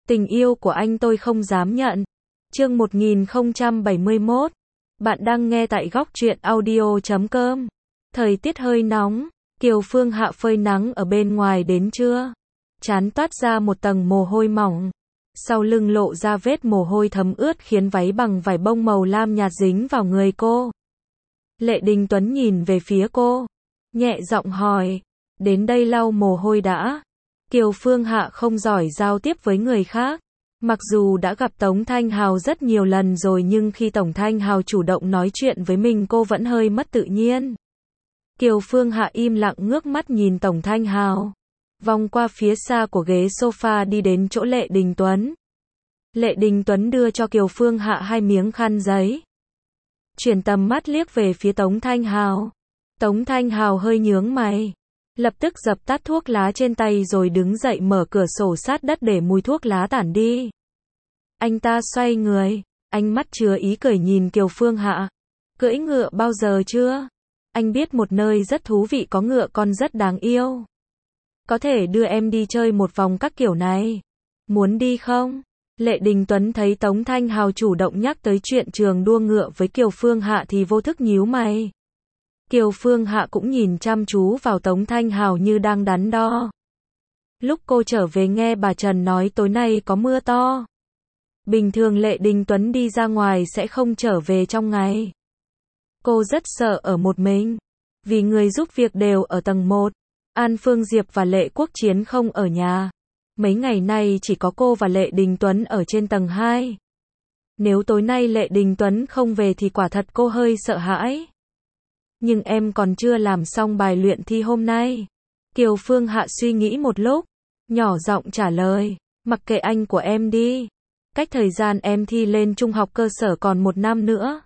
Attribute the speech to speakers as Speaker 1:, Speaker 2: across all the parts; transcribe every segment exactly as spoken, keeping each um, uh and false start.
Speaker 1: Tình yêu của anh tôi không dám nhận. Chương một nghìn không trăm bảy mươi mốt. Bạn đang nghe tại góc truyện audio chấm com. Thời tiết hơi nóng, Kiều Phương Hạ phơi nắng ở bên ngoài đến trưa. Trán toát ra một tầng mồ hôi mỏng. Sau lưng lộ ra vết mồ hôi thấm ướt khiến váy bằng vải bông màu lam nhạt dính vào người cô. Lệ Đình Tuấn nhìn về phía cô, nhẹ giọng hỏi, đến đây lau mồ hôi đã. Kiều Phương Hạ không giỏi giao tiếp với người khác. Mặc dù đã gặp Tống Thanh Hào rất nhiều lần rồi nhưng khi Tổng Thanh Hào chủ động nói chuyện với mình cô vẫn hơi mất tự nhiên. Kiều Phương Hạ im lặng ngước mắt nhìn Tổng Thanh Hào. Vòng qua phía xa của ghế sofa đi đến chỗ Lệ Đình Tuấn. Lệ Đình Tuấn đưa cho Kiều Phương Hạ hai miếng khăn giấy. Chuyển tầm mắt liếc về phía Tống Thanh Hào. Tống Thanh Hào hơi nhướng mày. Lập tức dập tắt thuốc lá trên tay rồi đứng dậy mở cửa sổ sát đất để mùi thuốc lá tản đi. Anh ta xoay người, ánh mắt chứa ý cười nhìn Kiều Phương Hạ. Cưỡi ngựa bao giờ chưa? Anh biết một nơi rất thú vị có ngựa con rất đáng yêu. Có thể đưa em đi chơi một vòng các kiểu này. Muốn đi không? Lệ Đình Tuấn thấy Tống Thanh Hào chủ động nhắc tới chuyện trường đua ngựa với Kiều Phương Hạ thì vô thức nhíu mày. Kiều Phương Hạ cũng nhìn chăm chú vào Tống Thanh Hào như đang đắn đo. Lúc cô trở về nghe bà Trần nói tối nay có mưa to. Bình thường Lệ Đình Tuấn đi ra ngoài sẽ không trở về trong ngày. Cô rất sợ ở một mình. Vì người giúp việc đều ở tầng một. An Phương Diệp và Lệ Quốc Chiến không ở nhà. Mấy ngày nay chỉ có cô và Lệ Đình Tuấn ở trên tầng hai. Nếu tối nay Lệ Đình Tuấn không về thì quả thật cô hơi sợ hãi. Nhưng em còn chưa làm xong bài luyện thi hôm nay. Kiều Phương Hạ suy nghĩ một lúc, nhỏ giọng trả lời, mặc kệ anh của em đi. Cách thời gian em thi lên trung học cơ sở còn một năm nữa.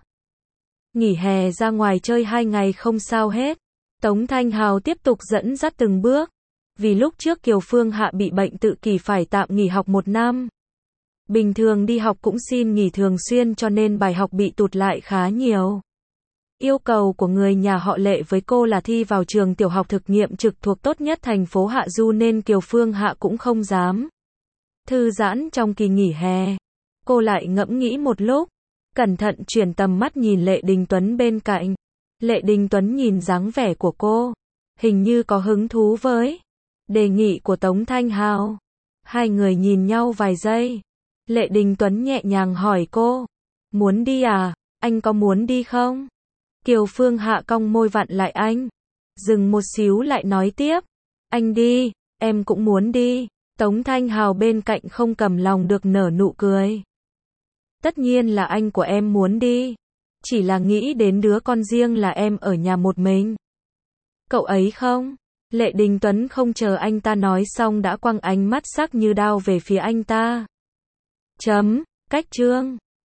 Speaker 1: Nghỉ hè ra ngoài chơi hai ngày không sao hết. Tống Thanh Hào tiếp tục dẫn dắt từng bước. Vì lúc trước Kiều Phương Hạ bị bệnh tự kỷ phải tạm nghỉ học một năm. Bình thường đi học cũng xin nghỉ thường xuyên cho nên bài học bị tụt lại khá nhiều. Yêu cầu của người nhà họ Lệ với cô là thi vào trường tiểu học thực nghiệm trực thuộc tốt nhất thành phố Hạ Du nên Kiều Phương Hạ cũng không dám thư giãn trong kỳ nghỉ hè. Cô lại ngẫm nghĩ một lúc, cẩn thận chuyển tầm mắt nhìn Lệ Đình Tuấn bên cạnh. Lệ Đình Tuấn nhìn dáng vẻ của cô, hình như có hứng thú với đề nghị của Tống Thanh Hào. Hai người nhìn nhau vài giây. Lệ Đình Tuấn nhẹ nhàng hỏi cô, muốn đi à, anh có muốn đi không? Kiều Phương Hạ cong môi vặn lại anh. Dừng một xíu lại nói tiếp. Anh đi, em cũng muốn đi. Tống Thanh Hào bên cạnh không cầm lòng được nở nụ cười. Tất nhiên là anh của em muốn đi. Chỉ là nghĩ đến đứa con riêng là em ở nhà một mình. Cậu ấy không? Lệ Đình Tuấn không chờ anh ta nói xong đã quăng ánh mắt sắc như đao về phía anh ta. Chấm, cách chương.